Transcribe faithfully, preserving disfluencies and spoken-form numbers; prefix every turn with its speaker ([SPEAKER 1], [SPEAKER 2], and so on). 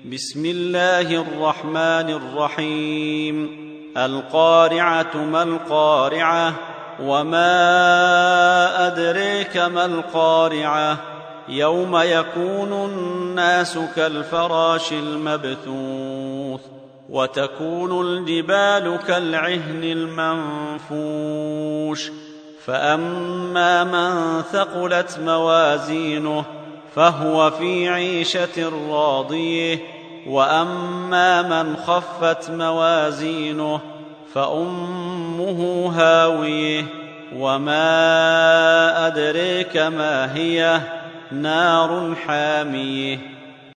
[SPEAKER 1] بسم الله الرحمن الرحيم. القارعة ما القارعة وما أدريك ما القارعة يوم يكون الناس كالفراش المبثوث وتكون الجبال كالعهن المنفوش فأما من ثقلت موازينه فهو في عيشة راضية وأما من خفت موازينه فأمه هاوية وما أدريك ما هي نار حامية.